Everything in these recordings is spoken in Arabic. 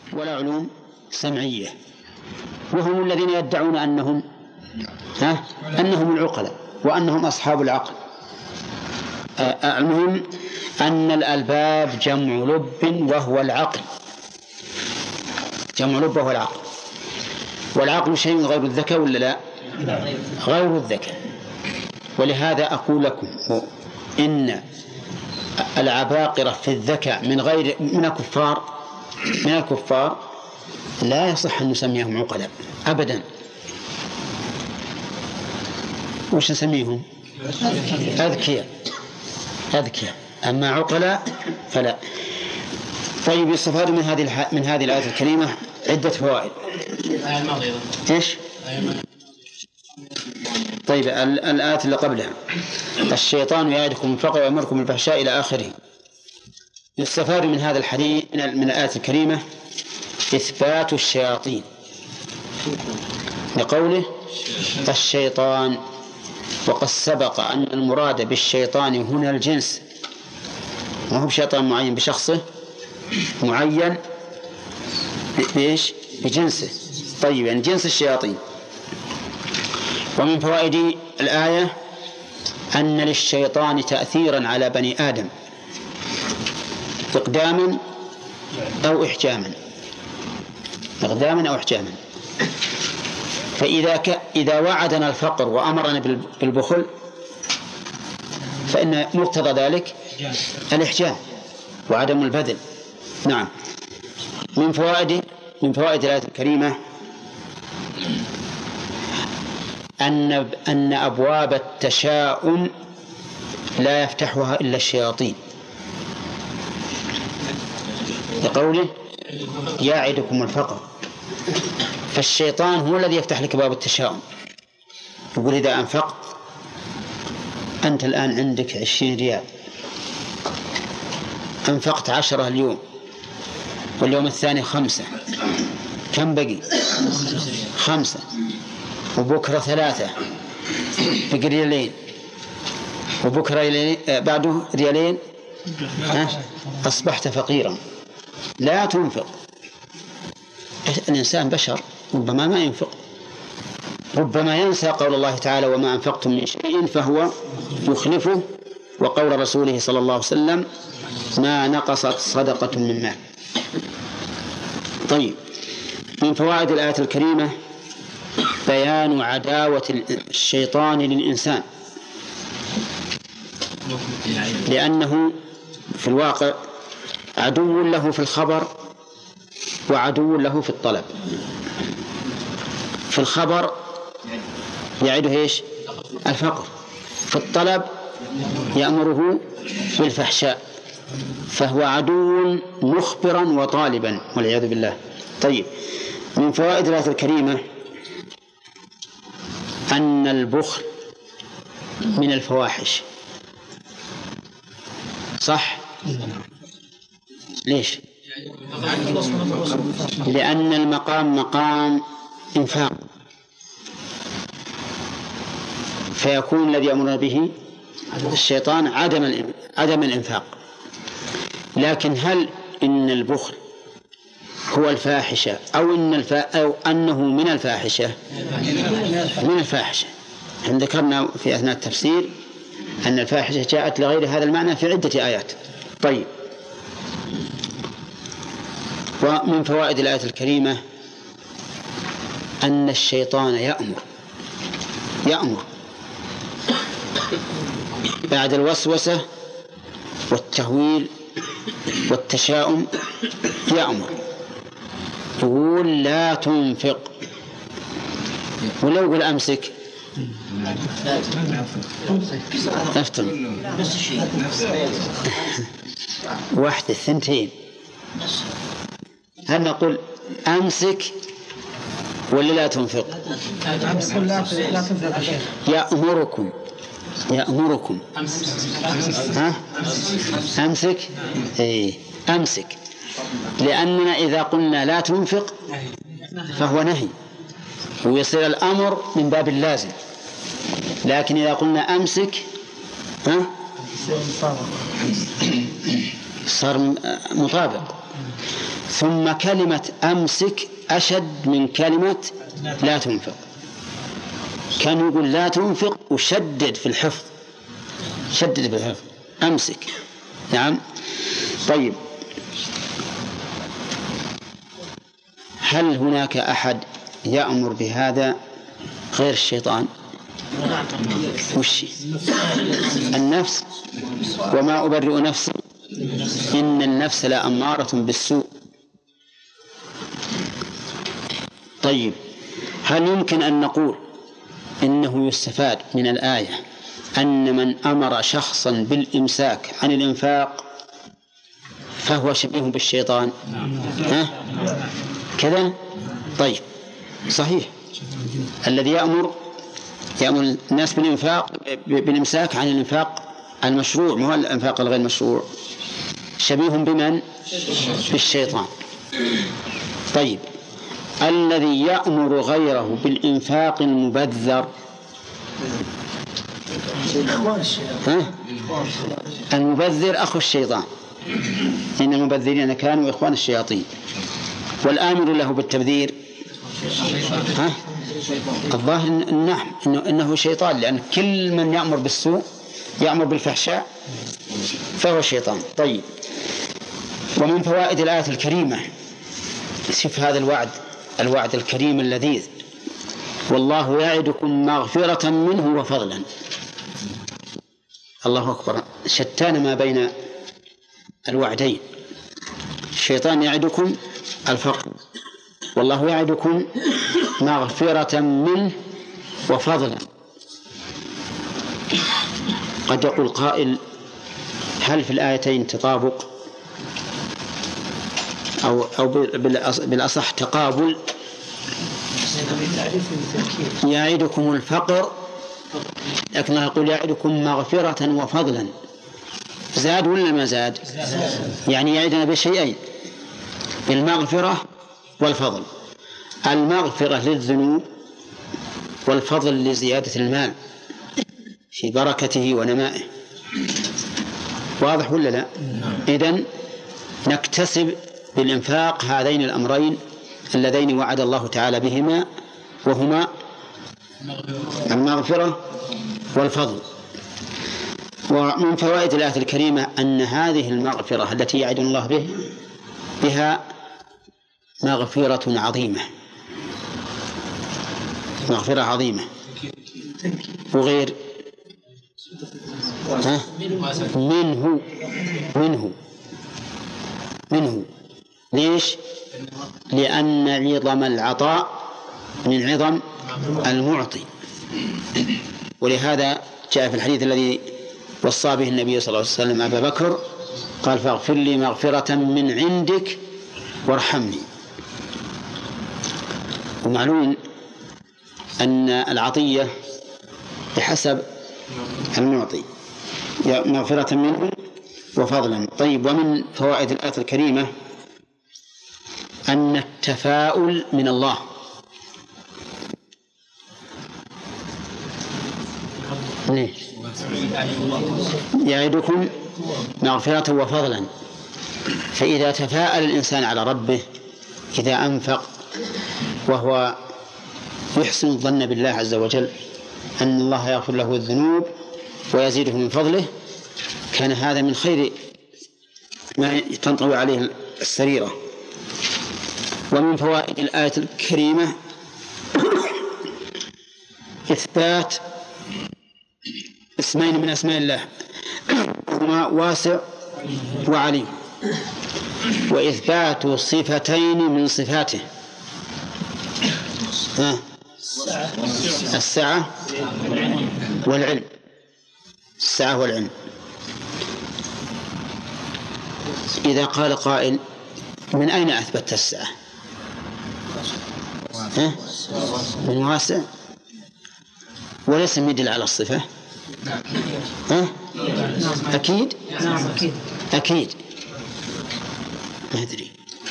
ولا علوم سمعية، وهم الذين يدعون أنهم العقلاء وأنهم أصحاب العقل. المهم أن الألباب جمع لب وهو العقل، جمع لب وهو العقل، والعقل شيء غير الذكاء ولا لا؟ غير الذكاء. ولهذا أقول لكم إن العباقرة في الذكاء من الكفار لا يصح أن نسميهم عقلاء أبدا. وش نسميهم؟ أذكياء، أما عقلاء فلا. طيب، يستفاد من هذه الآية الكريمة عدة فوائد. إيش؟ طيب، الآية اللي قبلها الشيطان يعدكم الفقر ويأمركم بالفحشاء إلى آخره. يستفاد من هذا الحديث من الآية الكريمة إثبات الشياطين لقوله الشيطان، وقد سبق أن المراد بالشيطان هنا الجنس، ما هو بشيطان معين بشخصه معين بجنسه. طيب، يعني جنس الشياطين. ومن فوائد الآية أن للشيطان تأثيرا على بني آدم إقداما أو إحجاما، فإذا وعدنا الفقر وأمرنا بالبخل فإن مقتضى ذلك الإحجام وعدم البذل. نعم. من فوائد الآية الكريمة أن أبواب التشاؤم لا يفتحها إلا الشياطين، لقوله يعدكم الفقر، فالشيطان هو الذي يفتح لك باب التشاؤم. يقول إذا أنفقت أنت الآن عندك 20 ريال، أنفقت 10 اليوم واليوم الثاني 5، كم بقي؟ 5، وبكرة 3، بقي ريالين، وبكرة بعده ريالين، أصبحت فقيرا. لا تنفق. الإنسان بشر، ربما ما ينفق، ربما ينسى قول الله تعالى وما أنفقتم من شيء فهو يخلفه، وقول رسوله صلى الله عليه وسلم ما نقصت صدقة من مال. طيب، من فوائد الآية الكريمة بيان عداوة الشيطان للإنسان، لأنه في الواقع عدو له في الخبر وعدو له في الطلب. في الخبر يعده إيش؟ الفقر. في الطلب يأمره بالفحشاء، فهو عدو مخبرا وطالبا والعياذ بالله. طيب، من فوائد الآية الكريمة أن البخل من الفواحش. صح؟ ليش؟ لأن المقام مقام إنفاق، فيكون الذي يأمرنا به الشيطان عدم الإنفاق. لكن هل إن البخل هو الفاحشة أو أنه من الفاحشة؟ من الفاحشة. احنا ذكرنا في أثناء التفسير أن الفاحشة جاءت لغير هذا المعنى في عدة آيات. طيب، ومن فوائد الآية الكريمة أن الشيطان يأمر بعد الوسوسة والتهويل والتشاؤم، يأمر يقول لا تنفق، ولو يقول أمسك أفتن واحدة 2. هل نقول أمسك ولا لا تنفق؟ يأمركم أمسك. أمسك، لأننا إذا قلنا لا تنفق فهو نهي ويصير الأمر من باب اللازم، لكن إذا قلنا أمسك صار مطابق. ثم كلمة أمسك أشد من كلمة لا تنفق. كان يقول لا تنفق وشدد في الحفظ، شدد في الحفظ، أمسك. نعم. طيب، هل هناك أحد يأمر بهذا غير الشيطان؟ وش النفس؟ وما أبرئ نفسي إن النفس لأمارة بالسوء. طيب، هل يمكن أن نقول إنه يستفاد من الآية أن من أمر شخصا بالإمساك عن الإنفاق فهو شبيه بالشيطان؟ كذا؟ طيب، صحيح. الذي يأمر الناس بالإمساك عن الإنفاق المشروع، مو الإنفاق الغير مشروع، شبيه بمن؟ بالشيطان. طيب، الذي يأمر غيره بالإنفاق المبذر، المبذر أخو الشيطان، إن المبذرين كانوا إخوان الشياطين. والآمر له بالتبذير الظاهر إنه شيطان، لأن كل من يأمر بالسوء يأمر بالفحشاء فهو شيطان. طيب، ومن فوائد الآية الكريمة، شوف هذا الوعد الكريم اللذيذ: والله يعدكم مغفرة منه وفضلا. الله أكبر، شتان ما بين الوعدين. الشيطان يعدكم الفقر، والله يعدكم مغفرة منه وفضلا. قد يقول قائل: هل في الآيتين تطابق أو بالأصح تقابل؟ يعدكم الفقر، لكنه يقول يعدكم مغفرة وفضلا. زاد ولا ما زاد؟ يعني يعدنا بشيئين: بالمغفرة والفضل. المغفرة للذنوب، والفضل لزيادة المال في بركته ونمائه. واضح ولا لا؟ إذن نكتسب بالإنفاق هذين الأمرين اللذين وعد الله تعالى بهما، وهما المغفرة والفضل. ومن فوائد الآية الكريمة أن هذه المغفرة التي يعد الله بها مغفرة عظيمة، مغفرة عظيمة. وغير منه. ليش؟ لأن عظم العطاء من عظم المعطي. ولهذا جاء في الحديث الذي وصى به النبي صلى الله عليه وسلم أبا بكر، قال: فاغفر لي مغفرة من عندك وارحمني. ومعلوم أن العطية بحسب المعطي، مغفرة منه وفضلا. طيب، ومن فوائد الآية الكريمة أن التفاؤل من الله. يعدكم مغفرة وفضلا. فإذا تفاءل الإنسان على ربه إذا أنفق وهو يحسن الظن بالله عز وجل أن الله يغفر له الذنوب ويزيده من فضله، كان هذا من خير ما تنطوي عليه السريرة. ومن فوائد الآية الكريمة إثبات اسمين من أسماء الله، هما واسع وعليم، وإثبات صفتين من صفاته: السعة والعلم. السعة والعلم. إذا قال قائل: من أين أثبت السعة؟ من واسع، وليس يدل على الصفة. أكيد أكيد ما أدري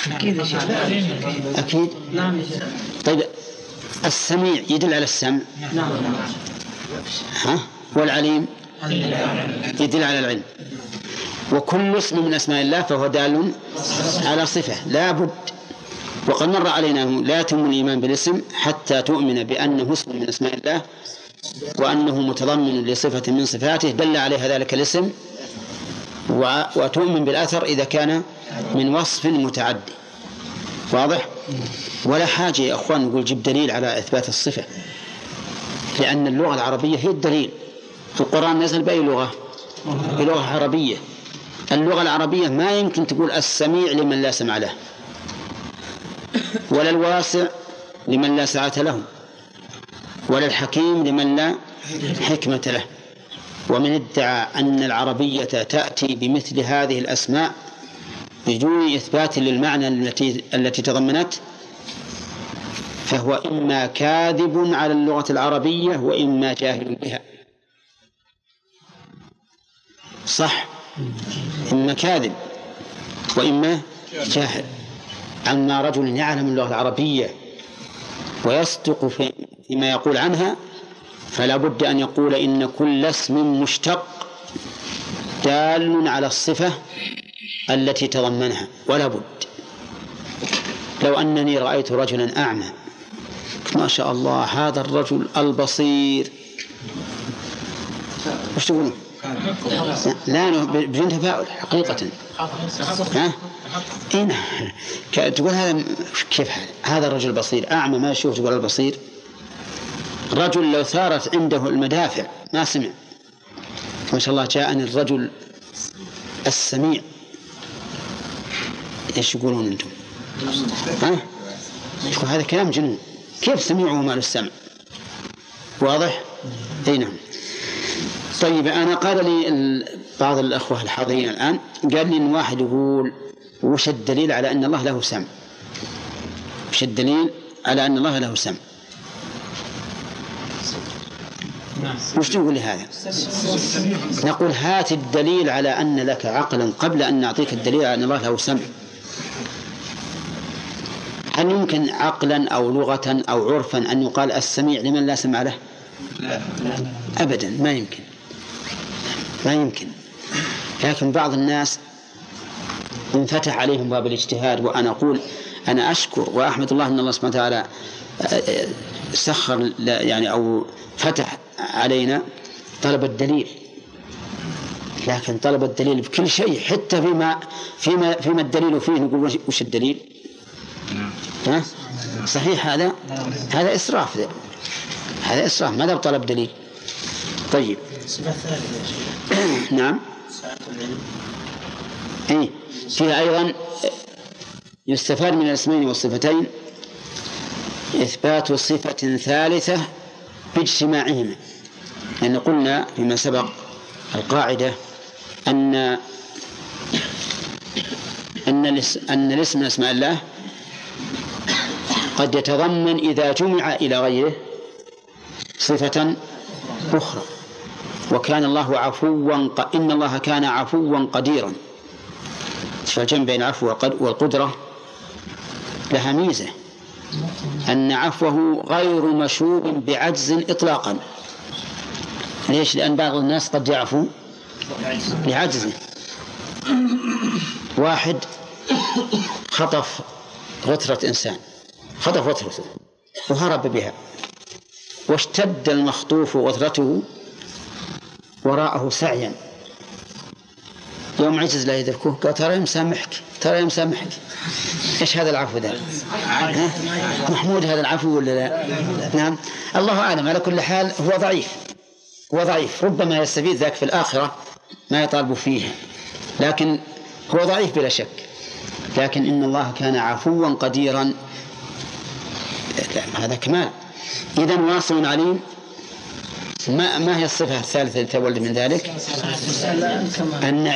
أكيد. طيب، السميع يدل على السمع، والعليم يدل على العلم. وكل اسم من أسماء الله فهو دال على صفة لا بد. وقد مر علينا لا يتم الإيمان بالاسم حتى تؤمن بأنه اسم من أسماء الله وأنه متضمن لصفة من صفاته دل عليها ذلك الاسم، وتؤمن بالأثر إذا كان من وصف متعدي. واضح؟ ولا حاجة يا أخوان نقول جيب دليل على إثبات الصفة، لأن اللغة العربية هي الدليل. القرآن نزل بأي لغة؟ بلغة عربية. اللغة العربية ما يمكن تقول السميع لمن لا سمع له، ولا الواسع لمن لا سعة له، ولا الحكيم لمن لا حكمة له. ومن ادعى أن العربية تأتي بمثل هذه الأسماء بدون إثبات للمعنى التي تضمنت فهو إما كاذب على اللغة العربية وإما جاهل بها. صح؟ إما كاذب وإما جاهل. أما رجل يعلم اللغة العربية ويصدق فيما يقول عنها فلا بد أن يقول إن كل اسم مشتق دال على الصفة التي تضمنها، ولا بد. لو أنني رأيت رجلا أعمى ما شاء الله هذا الرجل البصير، وش تقولون؟ لا بدون تفاؤل حقيقة. تقول هذا كيف هذا الرجل بصير؟ أعمى ما يشوف تقول البصير؟ رجل لو ثارت عنده المدافع ما سمع. ما شاء الله جاءني الرجل السميع. ايش يقولون انتم؟ يقول هذا كلام جنون، كيف سميعه ما له السمع؟ واضح؟ اي نعم. طيب أنا قال لي بعض الأخوة الحاضرين الآن قال لي إن واحد يقول وش الدليل على أن الله له سمع؟ وش الدليل على أن الله له سمع؟ وش تقول لهذا؟ نقول هات الدليل على أن لك عقلا قبل أن نعطيك الدليل على أن الله له سمع. هل يمكن عقلا أو لغة أو عرفا أن يقال السميع لمن لا سمع له؟ أبدا ما يمكن، ما يمكن. لكن بعض الناس انفتح عليهم باب الاجتهاد، وأنا أقول أنا أشكر وأحمد الله أن الله سبحانه وتعالى سخر يعني أو فتح علينا طلب الدليل. لكن طلب الدليل بكل شيء حتى فيما الدليل فيه نقول وش الدليل؟ ها؟ صحيح هذا إسراف. هذا إسراف. ماذا بطلب دليل؟ طيب نعم. إيه فيها أيضا يستفاد من الاسمين والصفتين إثبات صفة ثالثة باجتماعهما، لأن قلنا فيما سبق القاعدة أن الاسم من أسماء الله قد يتضمن إذا جمع إلى غيره صفة أخرى. وكان الله عفوا إن الله كان عفوا قديرا، فالجمع بين العفو والقدرة لها ميزة أن عفوه غير مشوب بعجز إطلاقا. ليش؟ لأن بعض الناس قد يعفو لعجزه. واحد خطف غترة إنسان، خطف غترته وهرب بها، واشتد المخطوف غترته وراءه سعيا. يوم عجز لا يدركه قال ترى مسامحك. إيش هذا العفو ذا؟ محمود هذا العفو ولا لا؟ نعم الله أعلم. على كل حال هو ضعيف ربما يستفيد ذاك في الآخرة ما يطالب فيه، لكن هو ضعيف بلا شك. لكن إن الله كان عفوا قديرا هذا كمال. إذن واسع عليم. ما هي الصفة الثالثة التي تولد من ذلك؟ أن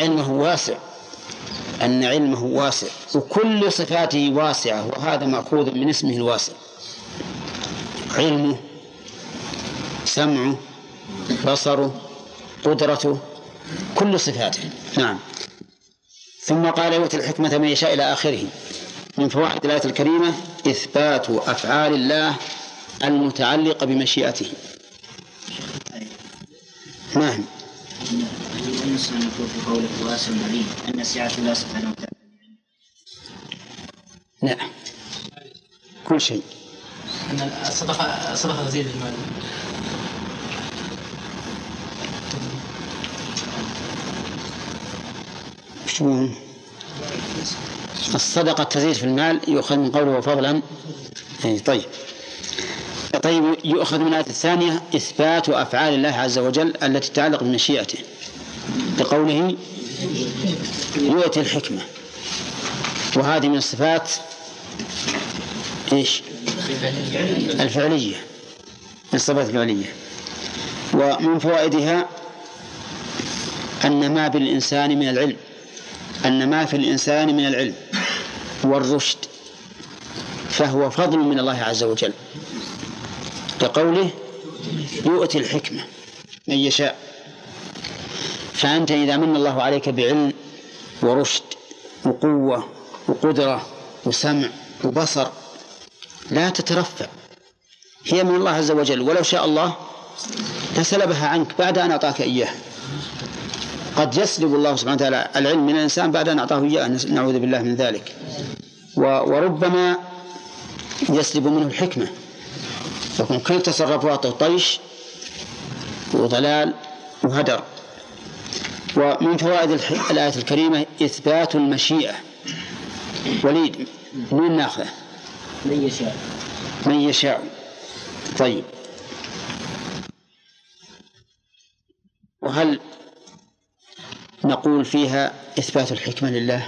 علمه واسع وكل صفاته واسعة، وهذا مأخوذ من اسمه الواسع. علمه، سمعه، بصره، قدرته، كل صفاته. نعم. ثم قال يؤتي الحكمة من يشاء إلى آخره. من فوائد الآية الكريمة إثبات أفعال الله المتعلقة بمشيئته. نعم. النص المذكور في قوله واسع عليم أن سعة الله سبحانه وتعالى؟ لا، كل شيء. أن الصدقة تزيد المال. شلون؟ الصدقة تزيد في المال يؤخذ من قوله فضلا. طيب يؤخذ من الآية الثانية إثبات أفعال الله عز وجل التي تتعلق بمشيئته بقوله يؤتي الحكمة، وهذه من الصفات الفعلية، من الصفات الفعلية. ومن فوائدها أن ما في الإنسان من العلم والرشد فهو فضل من الله عز وجل بقوله يؤتي الحكمة من يشاء. فأنت إذا من الله عليك بعلم ورشد وقوة وقدرة وسمع وبصر لا تترفع، هي من الله عز وجل، ولو شاء الله لسلبها عنك بعد أن أعطاك إياه. قد يسلب الله سبحانه وتعالى العلم من الإنسان بعد أن أعطاه إياه، نعوذ بالله من ذلك. وربما يسلب منه الحكمة، يكون كل تصرفاته طيش وضلال وهدر. ومن فوائد الآية الكريمة إثبات المشيئة. وليد، من ناخذه؟ من يشاء. طيب، وهل نقول فيها إثبات الحكمة لله؟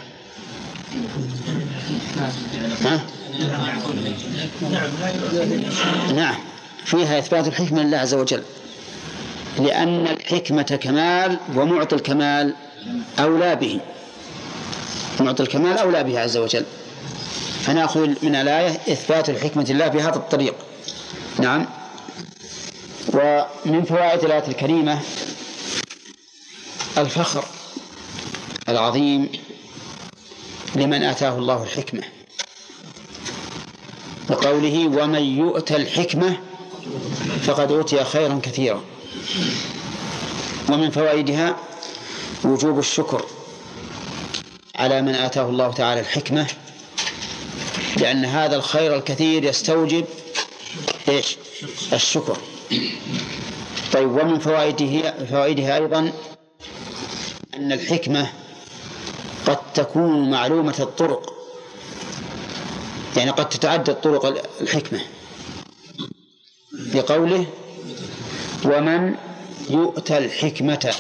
نعم، فيها إثبات الحكمة لله عز وجل، لأن الحكمة كمال، ومعطي الكمال أولى به، معطي الكمال أولى به عز وجل. فنأخذ من الآية إثبات الحكمة لله بهذا الطريق. نعم. ومن فوائد الآية الكريمة الفخر العظيم لمن آتاه الله الحكمة بقوله ومن يؤت الحكمة فقد أوتي خيرا كثيرا. ومن فوائدها وجوب الشكر على من آتاه الله تعالى الحكمة، لأن هذا الخير الكثير يستوجب الشكر. طيب، ومن فوائدها أيضا أن الحكمة قد تكون معلومة الطرق، يعني قد تتعدد طرق الحكمة بقوله ومن يؤتى الحكمة،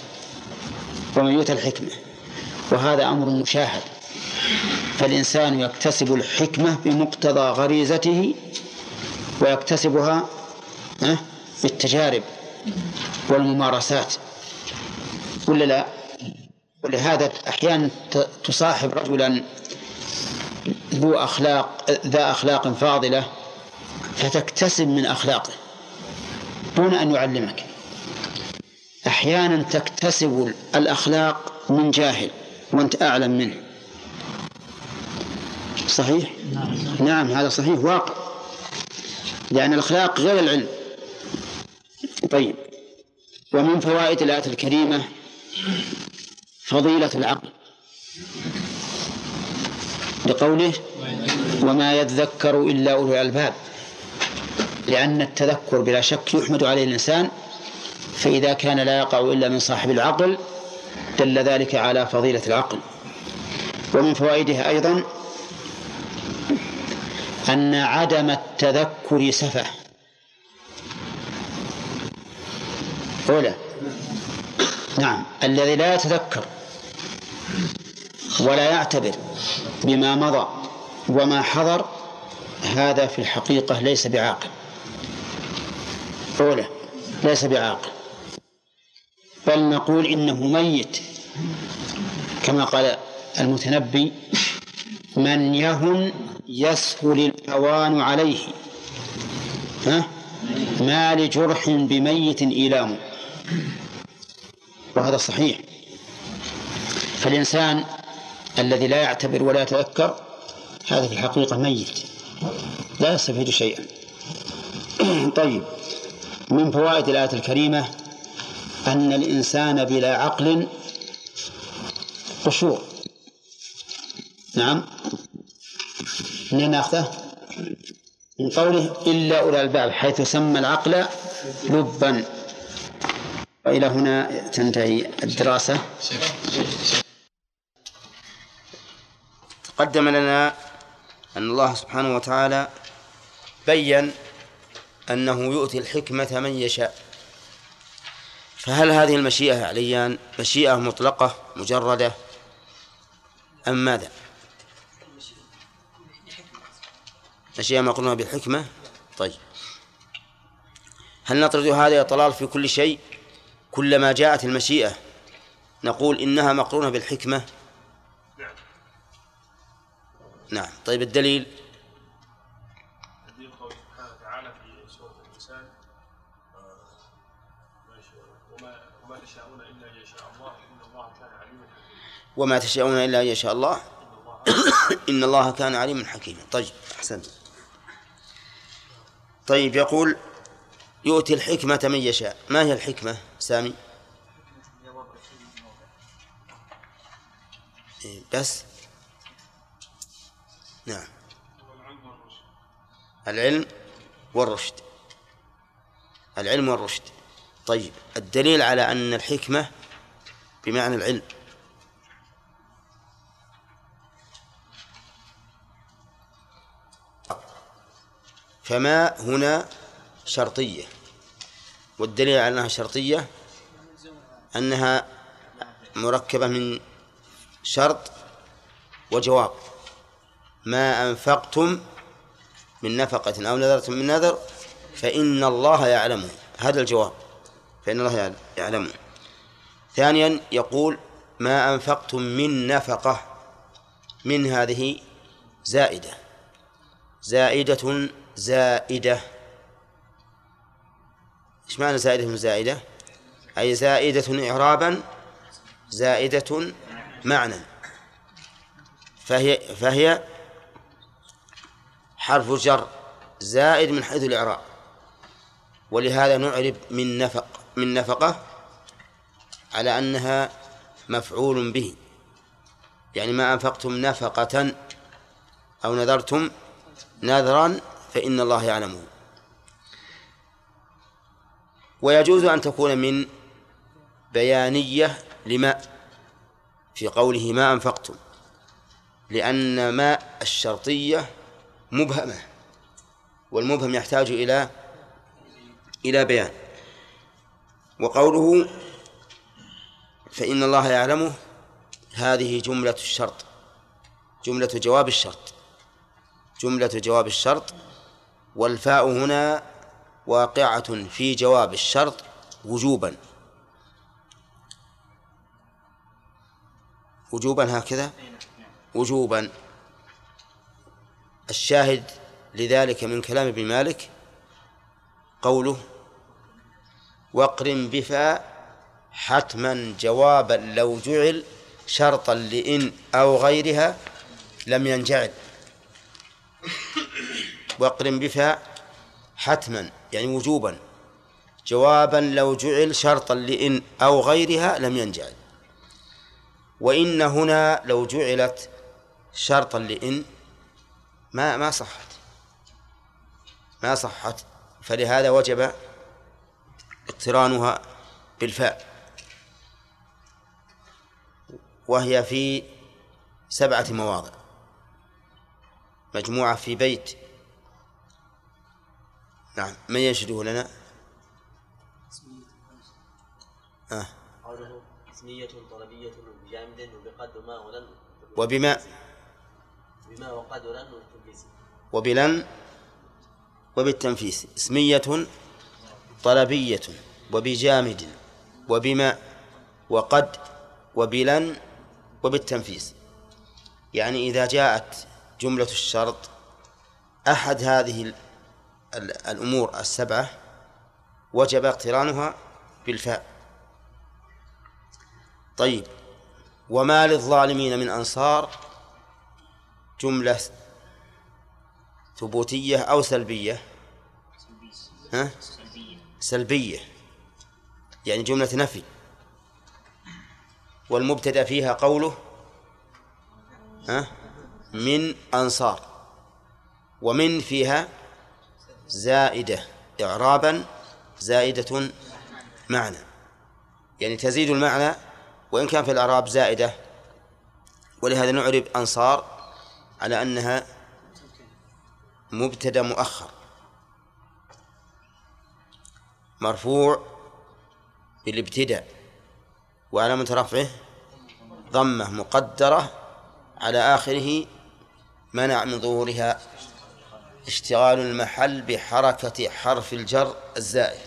وهذا أمر مشاهد. فالإنسان يكتسب الحكمة بمقتضى غريزته، ويكتسبها بالتجارب والممارسات، ولا لا؟ ولهذا أحيانا تصاحب رجلا ذا أخلاق فاضلة فتكتسب من أخلاقه دون أن يعلمك. أحيانا تكتسب الأخلاق من جاهل وأنت أعلم منه. صحيح؟ نعم، هذا صحيح واقع، لأن الأخلاق غير العلم. طيب، ومن فوائد الآية الكريمة فضيلة العقل لقوله وما يذكر إلا أولو الألباب، لأن التذكر بلا شك يحمد عليه الإنسان، فإذا كان لا يقع إلا من صاحب العقل دل ذلك على فضيلة العقل. ومن فوائدها أيضا أن عدم التذكر سفه. أولى، نعم، الذي لا يتذكر ولا يعتبر بما مضى وما حضر هذا في الحقيقة ليس بعاقل. أولى، ليس بعاقل، بل نقول إنه ميت، كما قال المتنبي من يهن يسهل الأوان عليه ما لجرح بميت إيلام. وهذا صحيح. فالإنسان الذي لا يعتبر ولا يتذكر هذا في الحقيقة ميت لا يستفيد شيئا. طيب، من فوائد الآية الكريمة أن الإنسان بلا عقل قشور. نعم، منين نأخذه؟ من قوله إلا أولى الألباب، حيث سمى العقل لبا. وإلى هنا تنتهي الدراسة. تقدم لنا أن الله سبحانه وتعالى بيّن أنه يؤتي الحكمة من يشاء. فهل هذه المشيئة عليان مشيئة مطلقة مجردة أم ماذا؟ مشيئة مقرونة بالحكمة. طيب، هل نطرد هذا الضلال في كل شيء؟ كلما جاءت المشيئة نقول إنها مقرونة بالحكمة؟ نعم. طيب، الدليل قوله سبحانه وتعالى في سورة الإنسان: وما تشاءون إلا أن يشاء الله إن الله كان عليما حكيما. وما تشاءون إلا أن يشاء الله إن الله كان عليما حكيما. طيب، أحسنت. طيب، يقول يؤتي الحكمة من يشاء. ما هي الحكمة سامي؟ بس نعم، العلم والرشد. العلم والرشد. طيب، الدليل على أن الحكمة بمعنى العلم. فما هنا شرطية، والدليل على أنها شرطية أنها مركبة من شرط وجواب. ما أنفقتم من نفقة أو نذرتم من نذر فإن الله يعلمه. هذا الجواب، فإن الله يعلمه. ثانيا يقول ما أنفقتم من نفقة، من هذه زائدة، زائدة زائدة. إيش معنى زائدة زائدة؟ أي زائدة إعرابا زائدة معنى. فهي حرف جر زائد من حيث الإعراب، ولهذا نعرب من نفقة على أنها مفعول به، يعني ما أنفقتم نفقة أو نذرتم نذرا فإن الله يعلمه. ويجوز أن تكون من بيانية لما في قوله ما أنفقتم، لأن ما الشرطية مبهمة، والمبهم يحتاج إلى بيان. وقوله فإن الله يعلمه هذه جملة الشرط، جملة جواب الشرط، جملة جواب الشرط. والفاء هنا واقعة في جواب الشرط وجوبا، وجوبا هكذا وجوبا. الشاهد لذلك من كلام ابن مالك قوله واقرن بفاء حتما جوابا لو جعل شرطا لإن أو غيرها لم ينجعل. واقرن بفاء حتما يعني وجوبا جوابا لو جعل شرطا لإن أو غيرها لم ينجعل. وإن هنا لو جعلت شرطا لإن ما صحت، فلهذا وجب اقترانها بالفاء، وهي في 7 مواضع مجموعة في بيت. نعم، من ينشده لنا؟ قوله اسمية طلبية بجامد وبقد ما ولن وبما وقد ولن والتنفيس وبلن وبالتنفيس. اسمية طلبية وبجامد وبما وقد وبلن وبالتنفيس. يعني إذا جاءت جملة الشرط أحد هذه الأمور 7 وجب اقترانها بالفاء. طيب، وما للظالمين من أنصار جملة ثبوتية أو سلبية؟ سلبية، يعني جملة نفي. والمبتدأ فيها قوله من أنصار، ومن فيها زائدة إعرابا زائدة معنى، يعني تزيد المعنى وإن كان في الإعراب زائدة. ولهذا نعرب أنصار على أنها مبتدأ مؤخر مرفوع بالابتداء وعلامة رفعه ضمة مقدرة على آخره منع من ظهورها اشتغال المحل بحركة حرف الجر الزائد.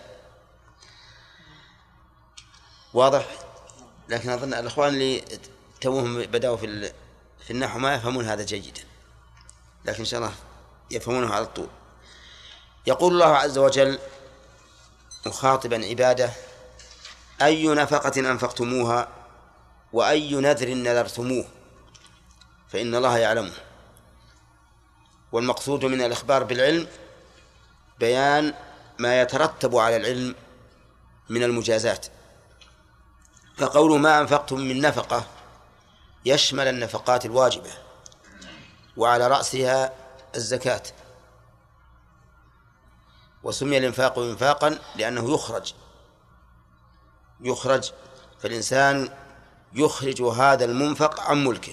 واضح؟ لكن أظن الأخوان اللي توهم بدأوا في النحو ما يفهمون هذا جيدا، لكن إن شاء الله يفهمونه على الطول. يقول الله عز وجل مخاطبا عباده: أي نفقة أنفقتموها وأي نذر نذرتموه فإن الله يعلمه. والمقصود من الإخبار بالعلم بيان ما يترتب على العلم من المجازات. فقول ما أنفقتم من نفقة يشمل النفقات الواجبة وعلى رأسها الزكاة. وسمي الإنفاق إنفاقا لأنه يخرج فالإنسان يخرج هذا المنفق عن ملكه.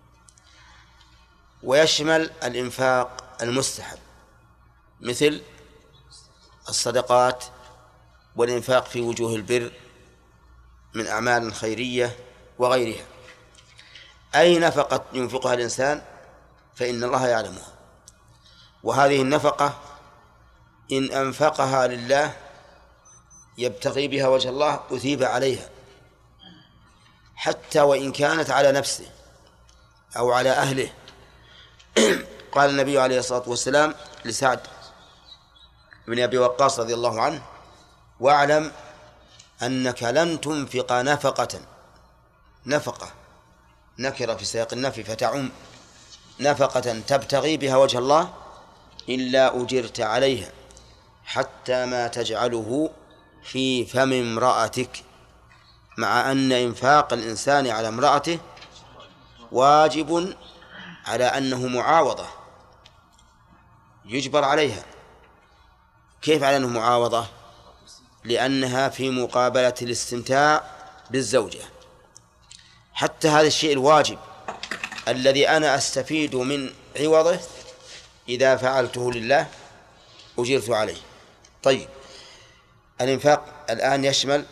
ويشمل الإنفاق المستحب مثل الصدقات والإنفاق في وجوه البر من أعمال خيرية وغيرها. أي نفقة ينفقها الإنسان فإن الله يعلمها. وهذه النفقة إن أنفقها لله يبتغي بها وجه الله أثيب عليها، حتى وإن كانت على نفسه أو على أهله. قال النبي عليه الصلاة والسلام لسعد بن أبي وقاص رضي الله عنه: واعلم أنك لن تنفق نفقة نكرة في سياق النفي فتعم نفقة تبتغي بها وجه الله إلا أجرت عليها حتى ما تجعله في فم امرأتك، مع أن إنفاق الإنسان على امرأته واجب على أنه معاوضة يجبر عليها. كيف على أنه معاوضة؟ لأنها في مقابلة الاستمتاع بالزوجة. حتى هذا الشيء الواجب الذي أنا أستفيد من عوضه إذا فعلته لله أجرت عليه. طيب، الإنفاق الآن يشمل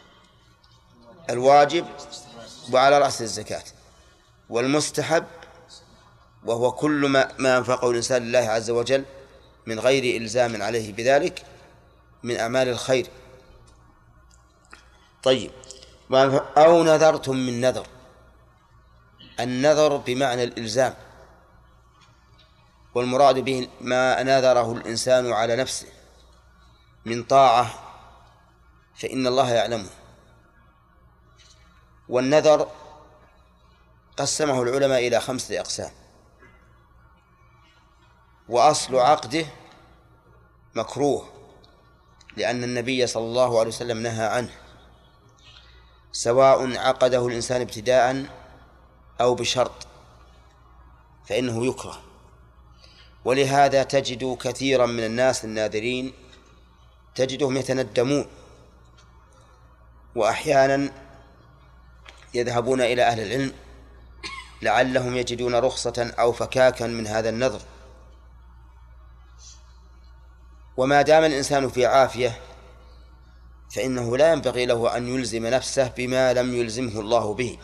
الواجب وعلى رأس الزكاة، والمستحب وهو كل ما أنفقه الإنسان لله عز وجل من غير إلزام عليه بذلك من أعمال الخير. طيب، أو نذرتم من نذر. النذر بمعنى الإلزام، والمراد به ما نذره الإنسان على نفسه من طاعة فإن الله يعلمه. والنذر قسمه العلماء إلى 5 أقسام. وأصل عقده مكروه لأن النبي صلى الله عليه وسلم نهى عنه، سواء عقده الإنسان ابتداء أو بشرط فإنه يكره. ولهذا تجد كثيرا من الناس الناذرين تجدهم يتندمون، وأحيانا يذهبون إلى أهل العلم لعلهم يجدون رخصة أو فكاكا من هذا النذر. وما دام الإنسان في عافية فإنه لا ينبغي له أن يلزم نفسه بما لم يلزمه الله به.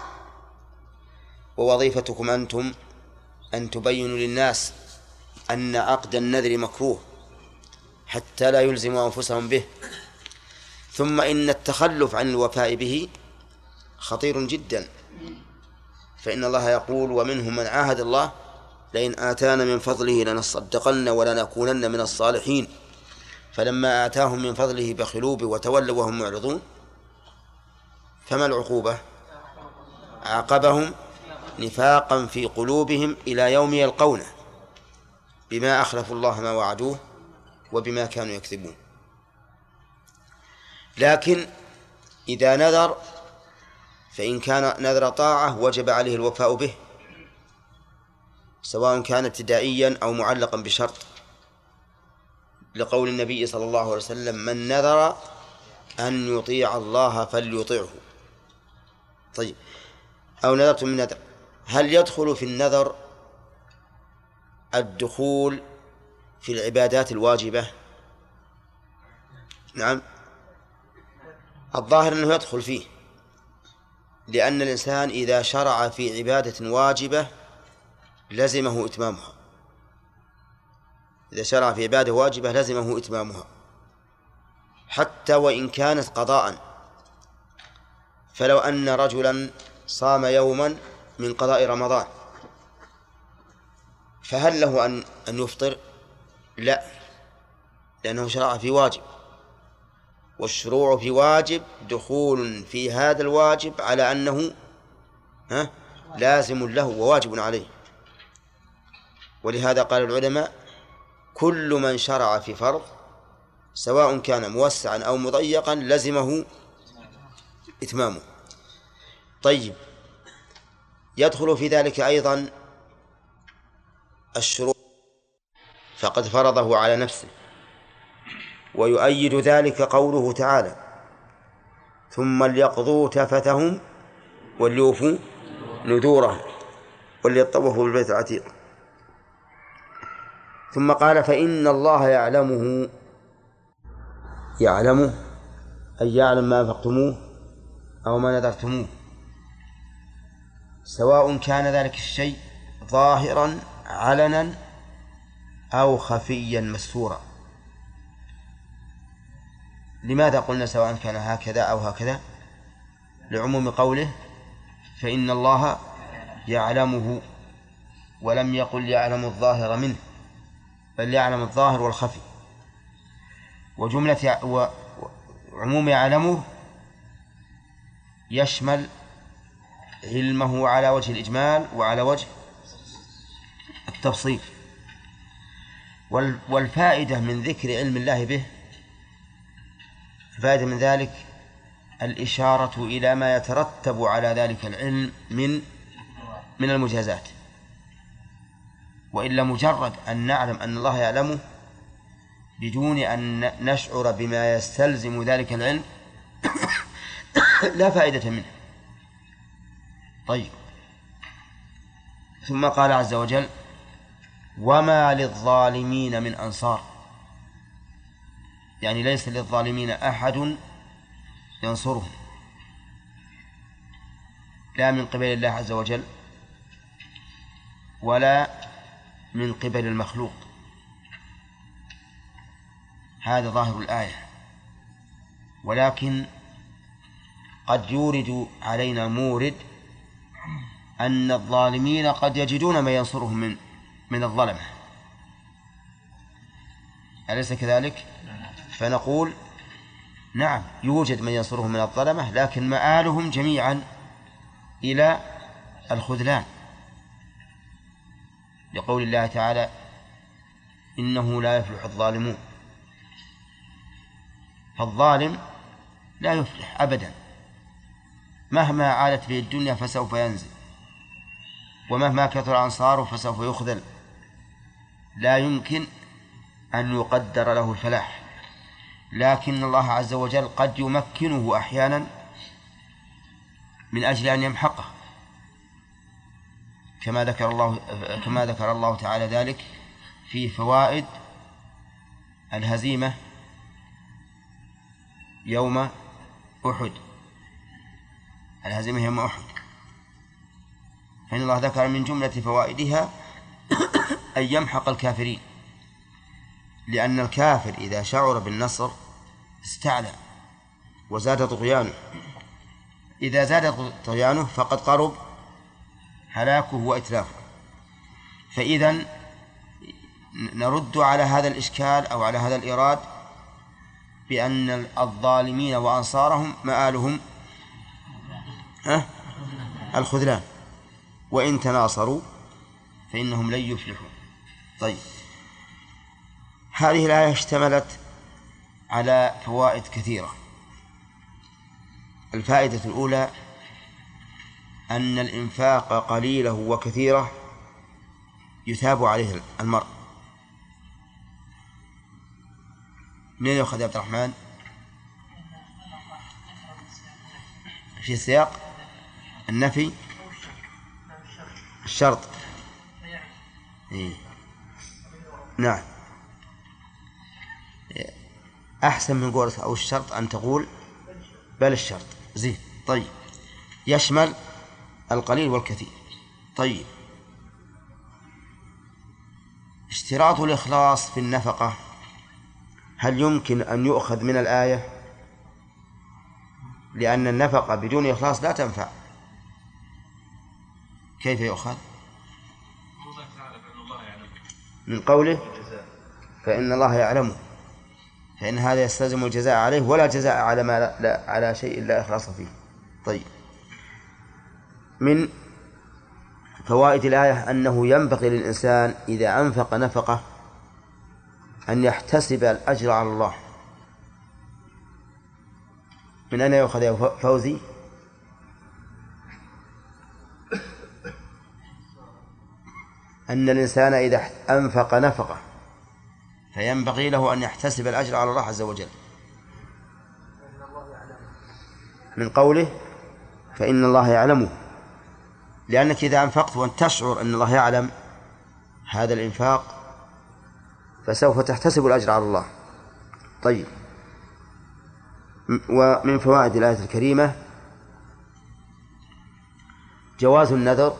ووظيفتكم أنتم أن تبينوا للناس أن عقد النذر مكروه حتى لا يلزموا أنفسهم به. ثم إن التخلف عن الوفاء به خطير جدا، فإن الله يقول: ومنهم من عاهد الله لئن آتانا من فضله لنصدقن ولنكونن من الصالحين فلما آتاهم من فضله بخلوا به وتولوا وهم معرضون. فما العقوبة؟ عاقبهم نفاقا في قلوبهم إلى يوم يلقونه بما أخلفوا الله ما وعدوه وبما كانوا يكذبون. لكن إذا نذر فإن كان نذر طاعة وجب عليه الوفاء به، سواء كان ابتدائيا أو معلقا بشرط، لقول النبي صلى الله عليه وسلم: من نذر أن يطيع الله فليطيعه. طيب، أو نذرت من نذر، هل يدخل في النذر الدخول في العبادات الواجبة؟ نعم، الظاهر أنه يدخل فيه، لأن الإنسان إذا شرع في عبادة واجبة لزمه إتمامها. إذا شرع في عبادة واجبة لزمه إتمامها حتى وإن كانت قضاء. فلو أن رجلا صام يوما من قضاء رمضان، فهل له أن يفطر؟ لا، لأنه شرع في واجب، والشروع في واجب دخول في هذا الواجب على أنه لازم له وواجب عليه. ولهذا قال العلماء: كل من شرع في فرض سواء كان موسعا أو مضيقا لزمه إتمامه. طيب، يدخل في ذلك أيضا الشروع، فقد فرضه على نفسه، ويؤيد ذلك قوله تعالى: ثم ليقضوا تفثهم وليوفوا نذورهم وليطوفوا بالبيت العتيق. ثم قال: فإن الله يعلمه. يعلمه أي يعلم ما أنفقتموه أو ما نذرتموه، سواء كان ذلك الشيء ظاهرا علنا أو خفيا مستورا. لماذا قلنا سواء كان هكذا أو هكذا؟ لعموم قوله: فإن الله يعلمه، ولم يقل يعلم الظاهر منه، بل يعلم الظاهر والخفي. وعموم يعلمه يشمل علمه على وجه الإجمال وعلى وجه التفصيل. والفائدة من ذكر علم الله به، الفائدة من ذلك الإشارة إلى ما يترتب على ذلك العلم من المجازات. وإلا مجرد أن نعلم أن الله يعلمه بدون أن نشعر بما يستلزم ذلك العلم لا فائدة منه. طيب، ثم قال عز وجل: وما للظالمين من أنصار، يعني ليس للظالمين أحد ينصرهم، لا من قبل الله عز وجل ولا من قبل المخلوق. هذا ظاهر الآية. ولكن قد يورد علينا مورد أن الظالمين قد يجدون ما ينصرهم من الظلمة، أليس كذلك؟ فنقول: نعم، يوجد من ينصرهم من الظلمة، لكن مآلهم جميعا إلى الخذلان، لقول الله تعالى: إنه لا يفلح الظالمون. فالظالم لا يفلح أبدا، مهما عالت به الدنيا فسوف ينزل، ومهما كثر أنصاره فسوف يخذل، لا يمكن أن يقدر له الفلاح. لكن الله عز وجل قد يمكنه أحيانا من أجل أن يمحقه، كما ذكر الله تعالى ذلك في فوائد الهزيمة يوم أحد. الهزيمة يوم أحد، فإن الله ذكر من جملة فوائدها أن يمحق الكافرين، لأن الكافر إذا شعر بالنصر استعلى وزاد طغيانه، إذا زاد طغيانه فقد قرب هلاكه وإتلافه. فإذا نرد على هذا الإشكال أو على هذا الإيراد بأن الظالمين وأنصارهم مآلهم الخذلان، وإن تناصروا فإنهم لن يفلحوا. طيب، هذه الآية اشتملت على فوائد كثيرة. الفائدة الأولى أن الإنفاق قليله وكثيره يثاب عليه المرء. منين يأخذ يا عبد الرحمن؟ في سياق النفي الشرط. إيه. نعم، أحسن من قول أو الشرط أن تقول بل الشرط. زين. طيب، يشمل القليل والكثير. طيب، اشتراط الإخلاص في النفقة هل يمكن أن يؤخذ من الآية؟ لأن النفقة بدون إخلاص لا تنفع. كيف يؤخذ؟ من قوله فإن الله يعلمه، فإن هذا يستلزم الجزاء عليه، ولا جزاء على ما لا على شيء لا إخلاص فيه. طيب، من فوائد الآية أنه ينبغي للإنسان إذا أنفق نفقة أن يحتسب الأجر على الله. من أين يأخذ يا فوزي؟ أن الإنسان إذا أنفق نفقة فينبغي له أن يحتسب الأجر على الله عز وجل، من قوله فإن الله يعلمه. لأنك إذا أنفقت وأن تشعر أن الله يعلم هذا الإنفاق فسوف تحتسب الأجر على الله. طيب، ومن فوائد الآية الكريمة جواز النذر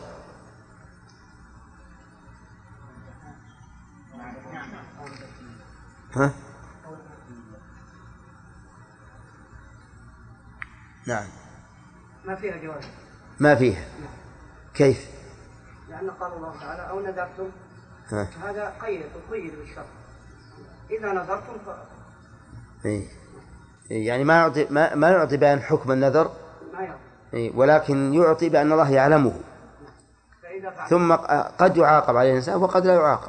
نعم، ما فيها جواز. ما فيها. كيف؟ لأن قال الله تعالى أو نذرتم، هذا قيد بالشرط. إذا نذرتم يعني ما يعطي بأن حكم النذر، ما يعطي، ولكن يعطي بأن الله يعلمه. ثم قد يعاقب عليه الإنسان وقد لا يعاقب.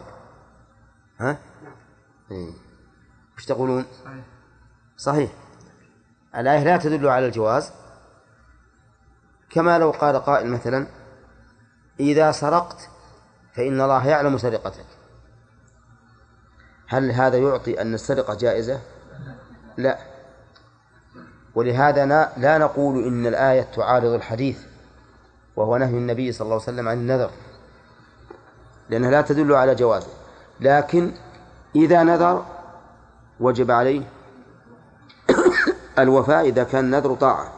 وش تقولون؟ صحيح. الآية لا تدل على الجواز، كما لو قال قائل مثلا إذا سرقت فإن الله يعلم سرقتك، هل هذا يعطي أن السرقة جائزة؟ لا. ولهذا لا نقول إن الآية تعارض الحديث وهو نهي النبي صلى الله عليه وسلم عن النذر، لأنها لا تدل على جوازه. لكن إذا نذر وجب عليه الوفاء إذا كان النذر طاعة.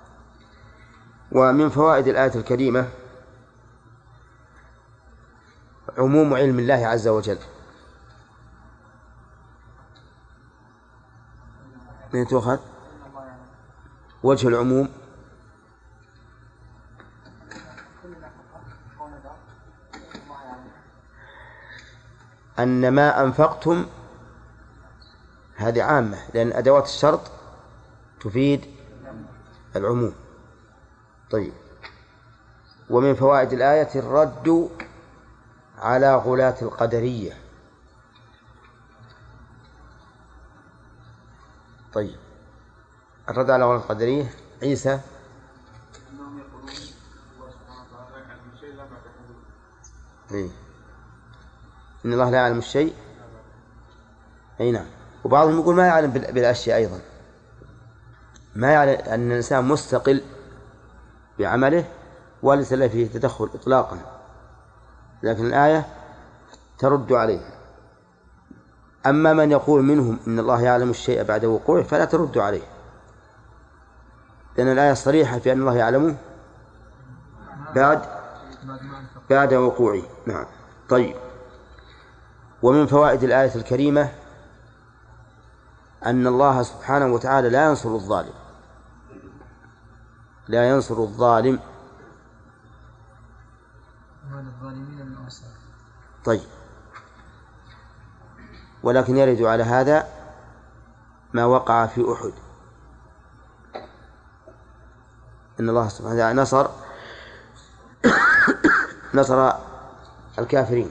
ومن فوائد الآية الكريمة عموم علم الله عز وجل. من تؤخذ وجه العموم؟ أن ما أنفقتم هذه عامة، لأن أدوات الشرط تفيد العموم. طيب، ومن فوائد الآية الرد على غلاة القدرية. طيب، الرد على غلاة القدرية عيسى. إن الله لا يعلم الشيء. أي نعم. وبعضهم يقول ما يعلم بالأشياء أيضا، ما يعلم أن الإنسان مستقل بعمله وليس له فيه تدخل إطلاقا، لكن الآية ترد عليه. أما من يقول منهم إن الله يعلم الشيء بعد وقوعه فلا ترد عليه، لأن الآية صريحة في أن الله يعلمه بعد وقوعه. نعم. طيب، ومن فوائد الآية الكريمة أن الله سبحانه وتعالى لا ينصر الظالم، لا ينصر الظالم. طيب، ولكن يرد على هذا ما وقع في أحد، إن الله سبحانه وتعالى نصر الكافرين.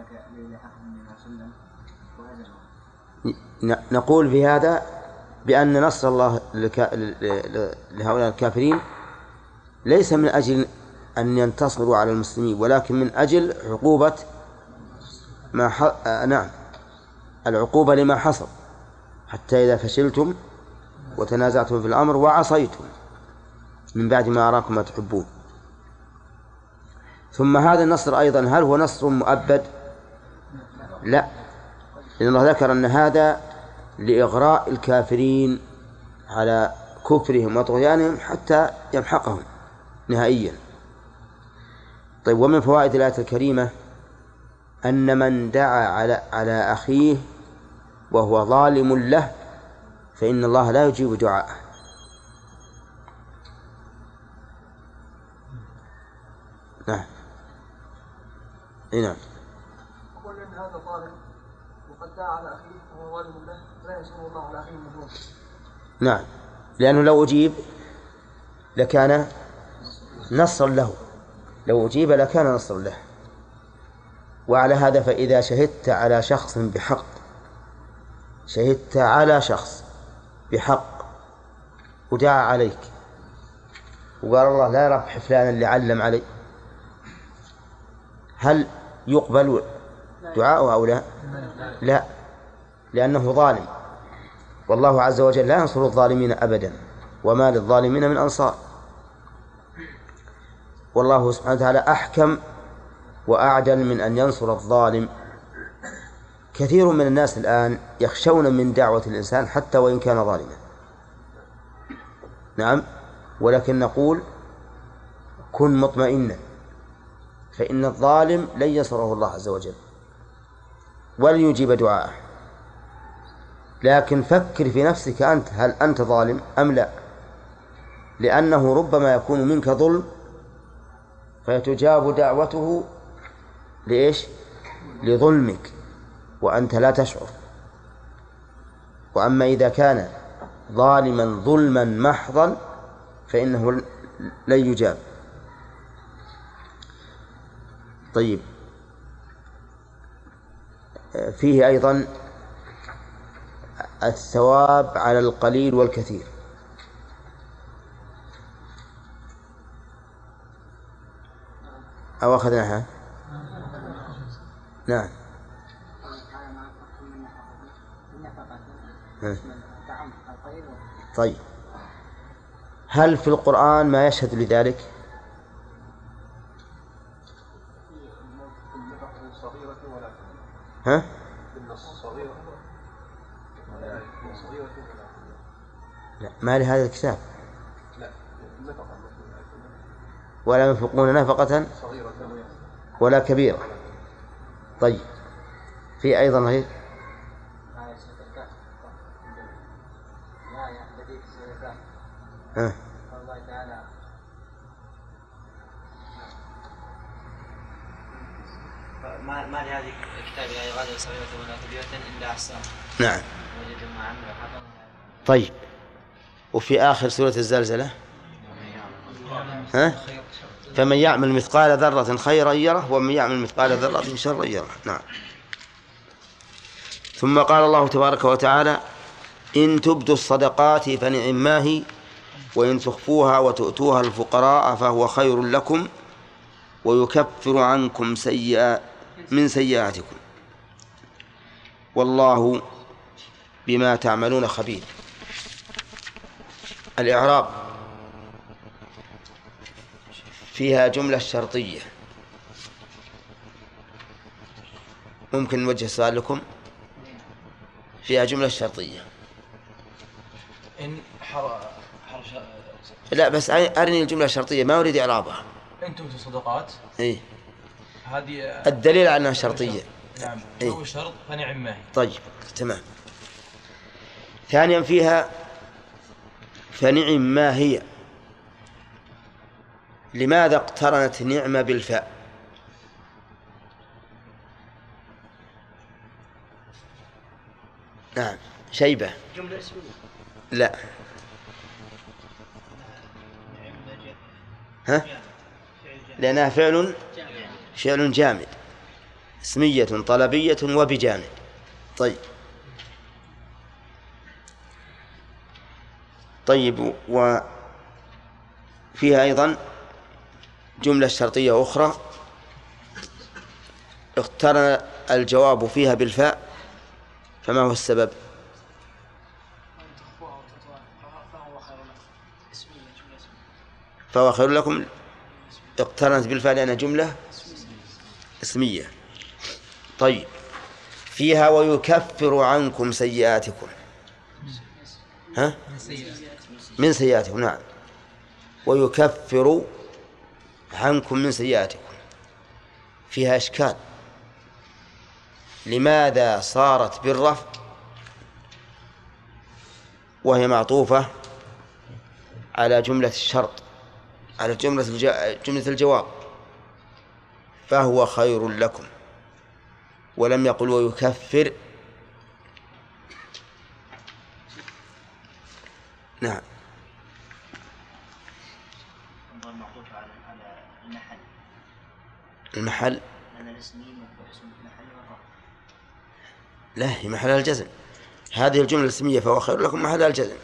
نقول في هذا بأن نصر الله لهؤلاء الكافرين ليس من أجل أن ينتصروا على المسلمين، ولكن من أجل عقوبة نعم، العقوبة لما حصل، حتى إذا فشلتم وتنازعتم في الأمر وعصيتم من بعد ما أراكم ما تحبون. ثم هذا النصر أيضا هل هو نصر مؤبد؟ لا، لأن الله ذكر أن هذا لإغراء الكافرين على كفرهم وطغيانهم حتى يمحقهم نهائيا. طيب، ومن فوائد الآية الكريمة أن من دعا على أخيه وهو ظالم له فإن الله لا يجيب دعاءه. نعم. نعم. يقول أن هذا ظالم وقد دعا على أخيه وهو ظالم له لا ينصر الله على أخيه المظلوم. نعم، لأنه لو أجيب لكان نصرا له، لو أجيب لكان نصرا له. وعلى هذا فإذا شهدت على شخص بحق، شهدت على شخص بحق ودعا عليك وقال الله لا يربح فلانا اللي علم علي، هل يقبل دعاءه أو لا؟ لا، لأنه ظالم، والله عز وجل لا ينصر الظالمين أبدا، وما للظالمين من أنصار. والله سبحانه وتعالى أحكم وأعدل من أن ينصر الظالم. كثير من الناس الآن يخشون من دعوة الإنسان حتى وإن كان ظالما. نعم، ولكن نقول كن مطمئنا، فإن الظالم لن ينصره الله عز وجل ولن يجيب دعاءه. لكن فكر في نفسك أنت، هل أنت ظالم أم لا؟ لأنه ربما يكون منك ظلم فيتجاب دعوته لإيش؟ لظلمك وأنت لا تشعر. وأما إذا كان ظالما ظلما محضا فإنه لن يجاب. طيب، فيه أيضا الثواب على القليل والكثير. أو أخذناها؟ نعم. طيب، هل في القرآن ما يشهد لذلك؟ ها؟ لا، ما لهذا الكتاب ولا ينفقون نفقة ولا كبيرة. طيب، في أيضا غير ما لهذه الكتاب لا يغادر صغيرة ولا كبيرة إلا أحصاها. نعم. وجدوا ما عملوا حقا. طيب، وفي آخر سورة الزلزلة فمن يعمل مثقال ذرة خيرا يره ومن يعمل مثقال ذرة شرا يره. نعم. ثم قال الله تبارك وتعالى إن تبدوا الصدقات فنعما هي وإن تخفوها وتؤتوها الفقراء فهو خير لكم ويكفر عنكم من سيئاتكم والله بما تعملون خبير. الإعراب فيها جملة شرطية. ممكن نوجه سؤال لكم؟ فيها جملة شرطية. إن لا، بس أرني الجملة الشرطية، ما أريد إعرابها. إن تؤتوا صدقات. إيه؟ هذه الدليل على أنها شرطية. نعم. إيه؟ هو شرط فنعم ما هي. طيب، تمام. ثانيا فيها فنعم ما هي. لماذا اقترنت نعمة بالفاء؟ نعم، شيبة. جملة اسمية. لا. ها؟ لأنها فعل جامد. اسمية طلبية وبجامد. طيب وفيها أيضا جملة شرطية أخرى اقترن الجواب فيها بالفاء، فما هو السبب؟ فهو خير لكم اقترنت بالفاء لأنها جملة اسمية. طيب فيها ويكفر عنكم سيئاتكم. من سيئاتكم، نعم، ويكفر عنكم من سيئاتكم. فيها إشكال، لماذا صارت بالرفع وهي معطوفة على جملة الشرط، على جملة الجواب؟ فهو خير لكم، ولم يقل ويكفر. نعم. المعطوف على المحل. المحل أنا الاسمي مطبوع اسم المحل والرفع. لا، هي محل الجزم. هذه الجملة الاسمية فهو خير لكم محل الجزم.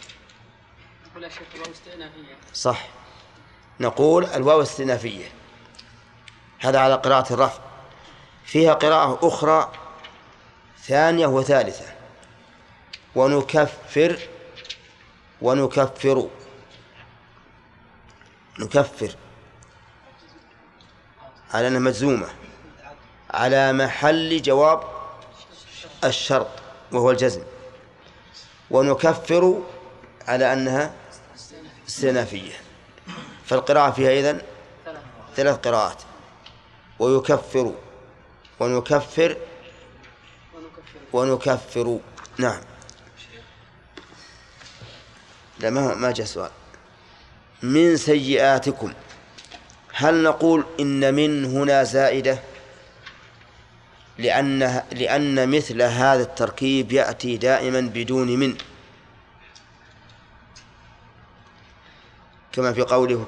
صح، نقول الواو استئنافية، هذا على قراءة الرفع. فيها قراءة أخرى ثانية وثالثة، ونكفر نكفر على أنها مجزومة على محل جواب الشرط وهو الجزم، ونكفر على أنها استئنافية. فالقراءة فيها إذن 3 قراءات: ويكفر ونكفر ونكفر. نعم. لا، ما جاء سؤال. من سيئاتكم، هل نقول إن من هنا زائدة لأن مثل هذا التركيب يأتي دائما بدون من، كما في قوله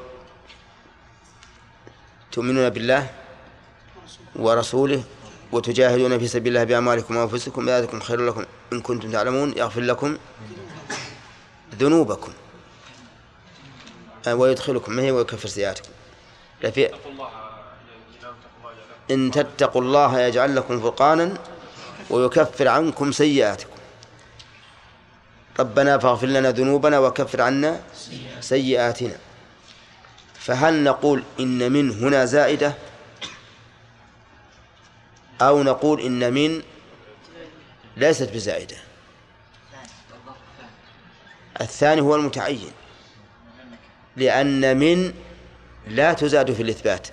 تؤمنون بالله ورسوله وتجاهدون في سبيل الله بأموالكم وأنفسكم ذلكم خير لكم إن كنتم تعلمون يغفر لكم ذنوبكم ويدخلكم، ما هي ويكفر سيئاتكم. إن تتقوا الله يجعل لكم فرقانا ويكفر عنكم سيئاتكم. ربنا فاغفر لنا ذنوبنا وكفر عنا سيئاتنا. فهل نقول إن من هنا زائدة، أو نقول إن من ليست بزائدة؟ الثاني هو المتعين، لأن من لا تزاد في الإثبات،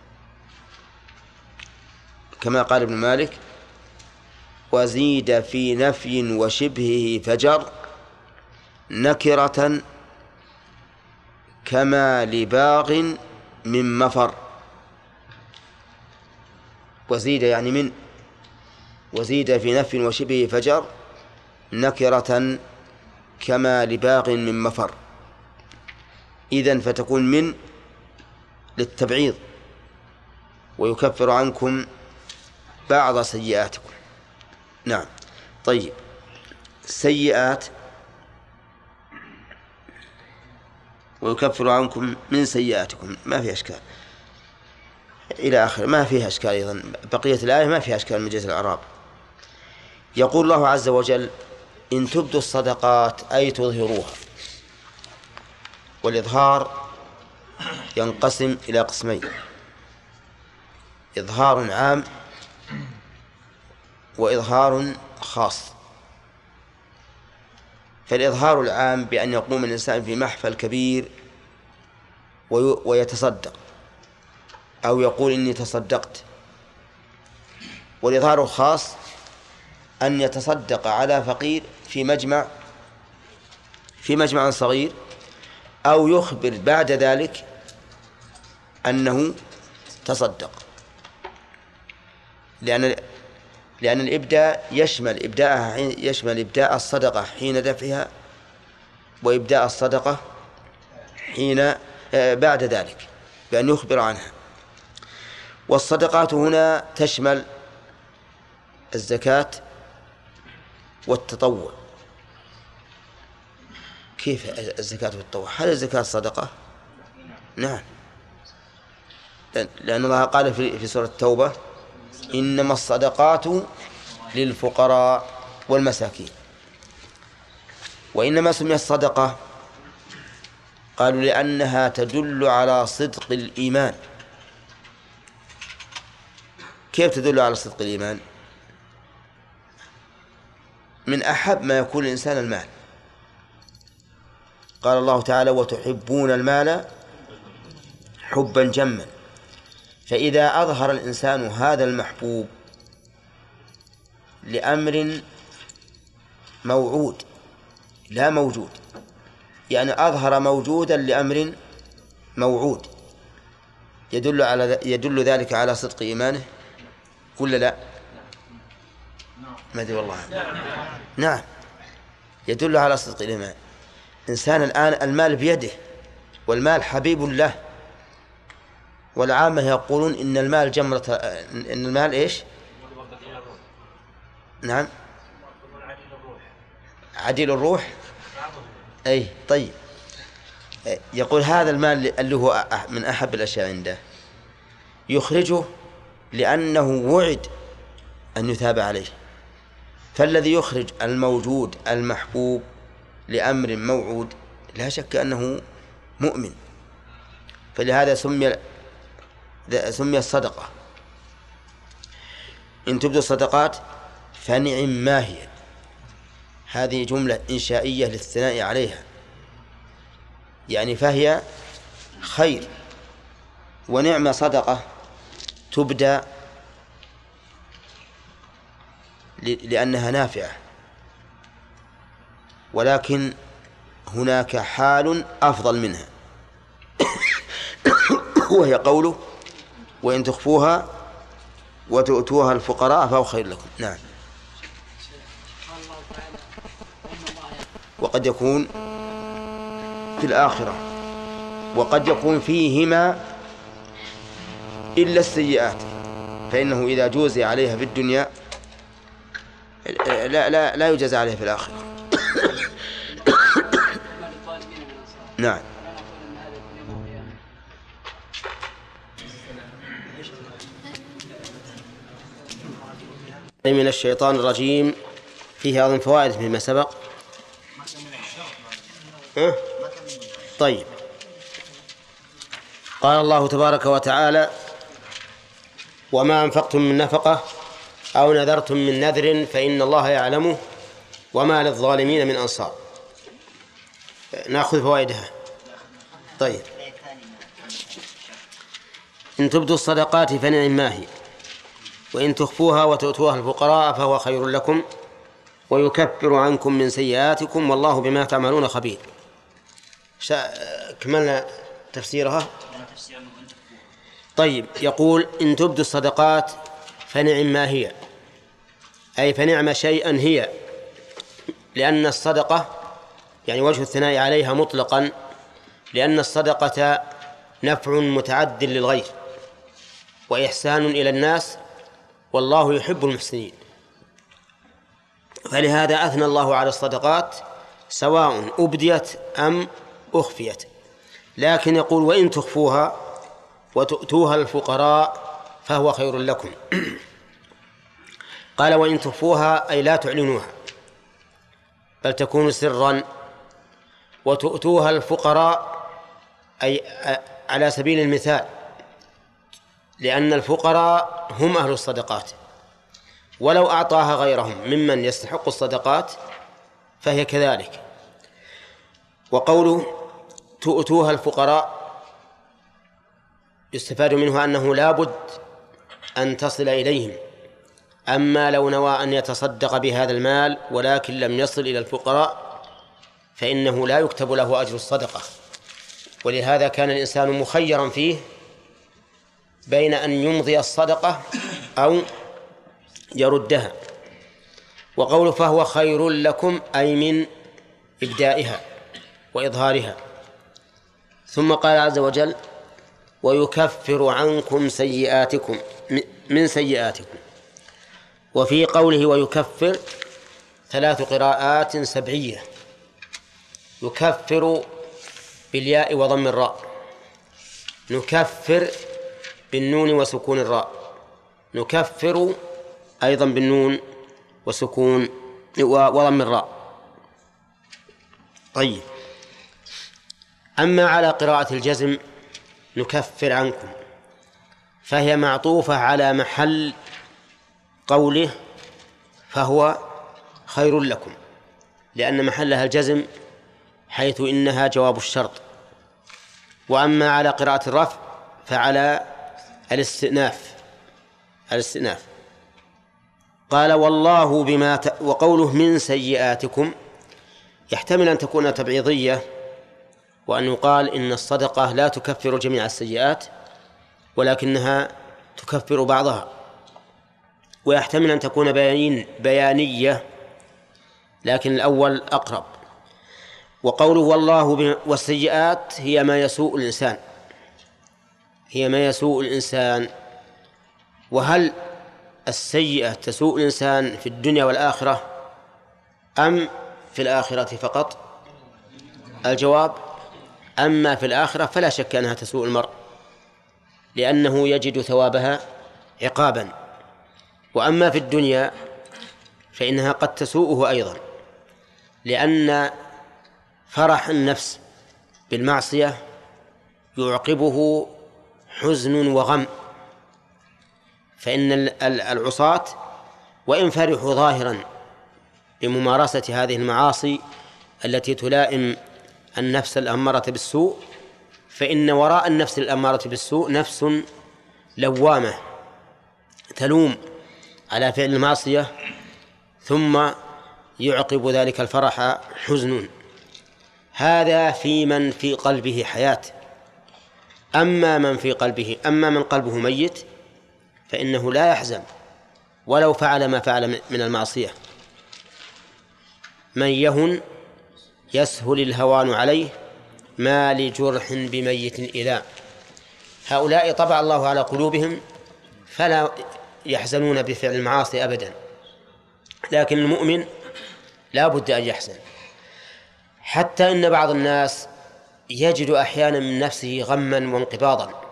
كما قال ابن مالك: وزيد في نفي وشبهه فجر نكرة كما لباغ من مفر. وزيد يعني من، وزيد في نفي وشبهه فجر نكرة كما لباغ من مفر. إذن فتكون من للتبعيض، ويكفر عنكم بعض سيئاتكم. نعم. طيب سيئات ويكفر عنكم من سيئاتكم ما فيها أشكال إلى آخر، ما فيها أشكال. أيضا بقية الآية ما فيها أشكال من جهة الإعراب. يقول الله عز وجل: إن تبدوا الصدقات أي تظهروها. والإظهار ينقسم إلى قسمين: إظهار عام وإظهار خاص. فالإظهار العام بأن يقوم الإنسان في محفل كبير ويتصدق، أو يقول إني تصدقت. والإظهار الخاص أن يتصدق على فقير في مجمع صغير، أو يخبر بعد ذلك أنه تصدق، لأن الإبداء يشمل إبداء الصدقة حين دفعها، وإبداء الصدقة حين بعد ذلك بأن يخبر عنها. والصدقات هنا تشمل الزكاة والتطوع. كيف الزكاة والتطوع؟ هل الزكاة صدقة؟ نعم، لأن الله قال في سورة التوبة: إنما الصدقات للفقراء والمساكين. وإنما سمي الصدقة قالوا لأنها تدل على صدق الإيمان. كيف تدل على صدق الإيمان؟ من أحب ما يكون الإنسان المال. قال الله تعالى: وتحبون المال حبا جما. فإذا أظهر الإنسان هذا المحبوب لأمر موعود لا موجود، يعني أظهر موجودا لأمر موعود، يدل ذلك على صدق إيمانه ولا لا؟ ما أدري والله. نعم، يدل على صدق الإيمان. إنسان الآن المال بيده والمال حبيب له، والعامة يقولون إن المال جمرة، إن المال إيش؟ نعم، عديل الروح. أي طيب، يقول هذا المال اللي هو من أحب الأشياء عنده يخرجه لأنه وعد أن يثاب عليه. فالذي يخرج الموجود المحبوب لأمر موعود لا شك أنه مؤمن. فلهذا سمي الصدقة. إن تبدو الصدقات فنعم ما هي. هذه جملة إنشائية للثناء عليها، يعني فهي خير. ونعم صدقة تبدأ لأنها نافعة، ولكن هناك حال أفضل منها وهي قوله: وإن تخفوها وتؤتوها الفقراء فهو خير لكم. نعم. وقد يكون في الآخرة، وقد يكون فيهما إلا السيئات، فإنه إذا جوزي عليها في الدنيا لا يجازى عليها في الآخرة. نعم. من الشيطان الرجيم فيه أظن فوائد فيما سبق. طيب، قال الله تبارك وتعالى: وما أنفقتم من نفقة أو نذرتم من نذر فإن الله يعلمه وما للظالمين من أنصار. نأخذ فوائدها. طيب، إن تبدوا الصدقات فنعم ما هي، وإن تخفوها وتؤتوها الفقراء فهو خير لكم ويكفر عنكم من سيئاتكم والله بما تعملون خبير. كملنا تفسيرها. طيب، يقول: إن تبدوا الصدقات فنعم ما هي، أي فنعم شيئا هي، لأن الصدقة يعني وجه الثناء عليها مطلقا، لأن الصدقة نفع متعد للغير وإحسان إلى الناس، والله يحب المحسنين. فلهذا أثنى الله على الصدقات سواء أبديت أم أخفيت. لكن يقول: وإن تخفوها وتؤتوها الفقراء فهو خير لكم. قال: وإن تخفوها أي لا تعلنوها بل تكون سرا، وتؤتوها الفقراء أي على سبيل المثال، لأن الفقراء هم أهل الصدقات، ولو أعطاها غيرهم ممن يستحق الصدقات فهي كذلك. وقوله تؤتوها الفقراء يستفاد منه أنه لا بد أن تصل إليهم. أما لو نوى أن يتصدق بهذا المال ولكن لم يصل إلى الفقراء فإنه لا يكتب له أجر الصدقة. ولهذا كان الإنسان مخيرا فيه بين أن يمضي الصدقة أو يردها. وقوله فهو خير لكم أي من إبدائها وإظهارها. ثم قال عز وجل: ويكفر عنكم سيئاتكم من سيئاتكم. وفي قوله ويكفر 3 قراءات سبعية: يكفر بالياء وضم الراء، نكفر بالنون وسكون الراء، نكفر أيضا بالنون وسكون وضم الراء. طيب، أما على قراءة الجزم نكفر عنكم، فهي معطوفة على محل قوله فهو خير لكم، لأن محلها الجزم حيث إنها جواب الشرط. وأما على قراءة الرفع فعلى الاستئناف. قال والله وقوله من سيئاتكم يحتمل أن تكون تبعيضية، وأن يقال إن الصدقة لا تكفر جميع السيئات ولكنها تكفر بعضها، ويحتمل أن تكون بيانية، لكن الأول أقرب. وقوله والله والسيئات هي ما يسوء الإنسان. وهل السيئة تسوء الإنسان في الدنيا والآخرة أم في الآخرة فقط؟ الجواب: أما في الآخرة فلا شك أنها تسوء المرء، لأنه يجد ثوابها عقابا. وأما في الدنيا فإنها قد تسوءه أيضا، لأن فرح النفس بالمعصية يعقبه حزن وغم، فإن العصاة وإن فرحوا ظاهرا بممارسة هذه المعاصي التي تلائم النفس الأمارة بالسوء، فإن وراء النفس الأمارة بالسوء نفس لوامة تلوم على فعل المعصية، ثم يعقب ذلك الفرح حزن. هذا في من في قلبه حياة. أما من قلبه ميت فإنه لا يحزن ولو فعل ما فعل من المعصية. من يهن يسهل الهوان عليه، ما لجرح بميت إلام. هؤلاء طبع الله على قلوبهم فلا يحزنون بفعل المعاصي أبدا، لكن المؤمن لا بد أن يحزن. حتى إن بعض الناس يجد أحيانا من نفسه غما وانقباضا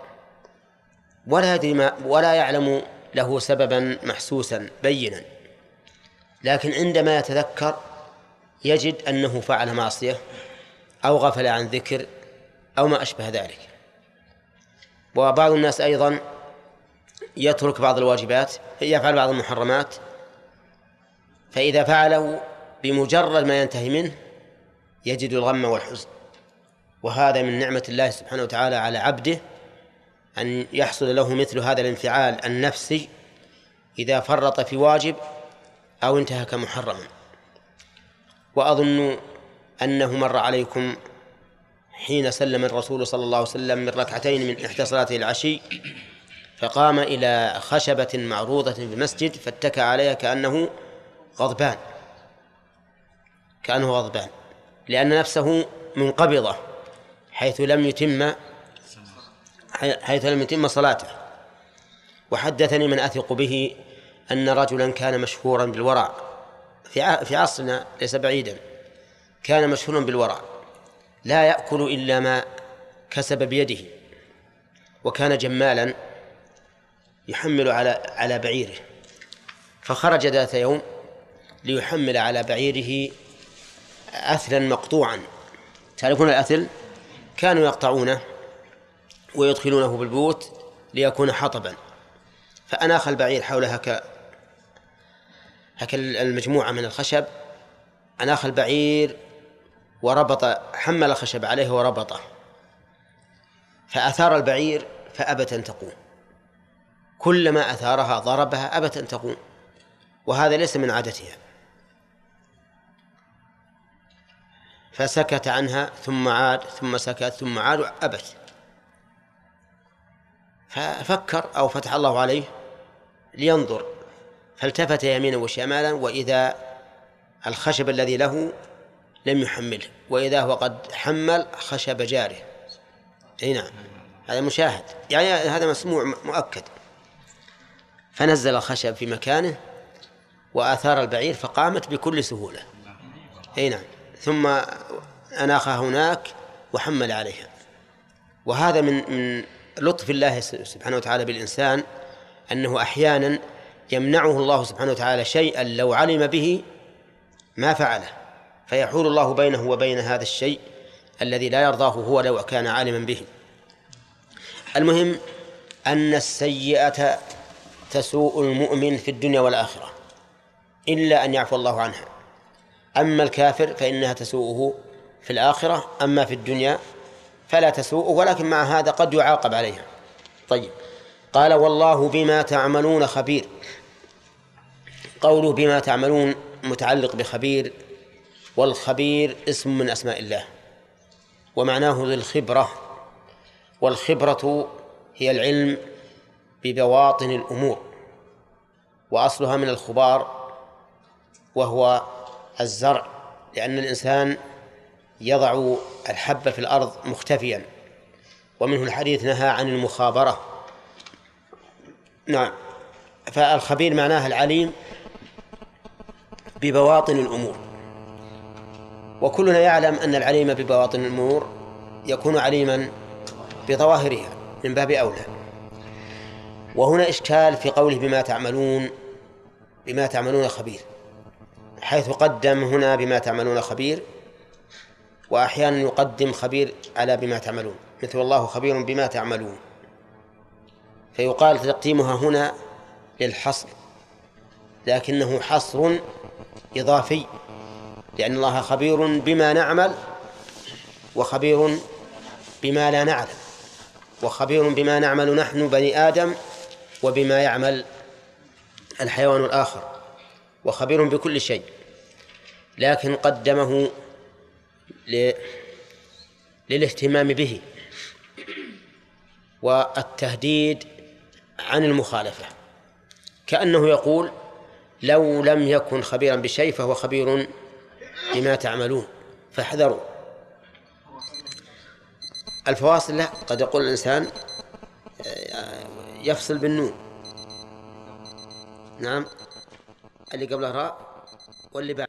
ولا يعلم له سببا محسوسا بينا، لكن عندما يتذكر يجد أنه فعل معصية أو غفل عن ذكر أو ما أشبه ذلك. وبعض الناس أيضا يترك بعض الواجبات، يفعل بعض المحرمات، فإذا فعله بمجرد ما ينتهي منه يجد الغم والحزن. وهذا من نعمة الله سبحانه وتعالى على عبده أن يحصل له مثل هذا الانفعال النفسي إذا فرط في واجب أو انتهك محرما. وأظن أنه مر عليكم حين سلم الرسول صلى الله عليه وسلم من ركعتين من إحدى صلاته العشي، فقام إلى خشبة معروضة في المسجد فاتكى عليها كأنه غضبان لأن نفسه منقبضة حيث لم يتم صلاته. وحدثني من أثق به أن رجلا كان مشهورا بالورع في عصرنا ليس بعيدا، كان مشهورا بالورع، لا يأكل إلا ما كسب بيده، وكان جمالا يحمل على بعيره. فخرج ذات يوم ليحمل على بعيره أثلا مقطوعا. تعرفون الأثل؟ كانوا يقطعونه ويدخلونه بالبيوت ليكون حطبا. فأناخ البعير حولها هك المجموعة من الخشب، أناخ البعير وربط، حمل الخشب عليه وربطه، فأثار البعير فأبت أن تقوم، كلما أثارها ضربها أبت أن تقوم، وهذا ليس من عادتها. فسكت عنها ثم عاد ثم سكت ثم عاد وأبت. ففكر أو فتح الله عليه لينظر، فالتفت يمينا وشمالا وإذا الخشب الذي له لم يحمله، وإذا هو قد حمل خشب جاره. أي نعم، هذا مشاهد، يعني هذا مسموع مؤكد. فنزل الخشب في مكانه وآثار البعير فقامت بكل سهولة. أي نعم. ثم أناخها هناك وحمل عليها. وهذا من لطف الله سبحانه وتعالى بالإنسان، أنه أحيانا يمنعه الله سبحانه وتعالى شيئا لو علم به ما فعله، فيحول الله بينه وبين هذا الشيء الذي لا يرضاه هو لو كان عالما به. المهم أن السيئة تسوء المؤمن في الدنيا والآخرة إلا أن يعفو الله عنها. أما الكافر فإنها تسوءه في الآخرة، أما في الدنيا فلا تسوءه، ولكن مع هذا قد يعاقب عليها. طيب، قال والله بما تعملون خبير. قوله بما تعملون متعلق بخبير، والخبير اسم من أسماء الله ومعناه للخبرة، والخبرة هي العلم ببواطن الأمور، وأصلها من الخبار وهو الزرع، لأن الإنسان يضع الحب في الأرض مختفيا، ومنه الحديث نهى عن المخابرة. نعم. فالخبير معناها العليم ببواطن الأمور، وكلنا يعلم أن العليم ببواطن الأمور يكون عليما بظواهرها من باب أولى. وهنا إشكال في قوله بما تعملون خبير، حيث قدم هنا بما تعملون خبير، وأحيانا يقدم خبير على بما تعملون، مثل الله خبير بما تعملون، فيقال تقديمها هنا للحصر، لكنه حصر إضافي، لأن الله خبير بما نعمل وخبير بما لا نعلم، وخبير بما نعمل نحن بني آدم وبما يعمل الحيوان الآخر، وخبير بكل شيء، لكن قدمه للاهتمام به والتهديد عن المخالفة، كأنه يقول لو لم يكن خبيرا بشيء فهو خبير بما تعملون فاحذروا. الفواصل لا، قد يقول الإنسان يفصل بالنون. نعم، اللي قبله راء واللي بعد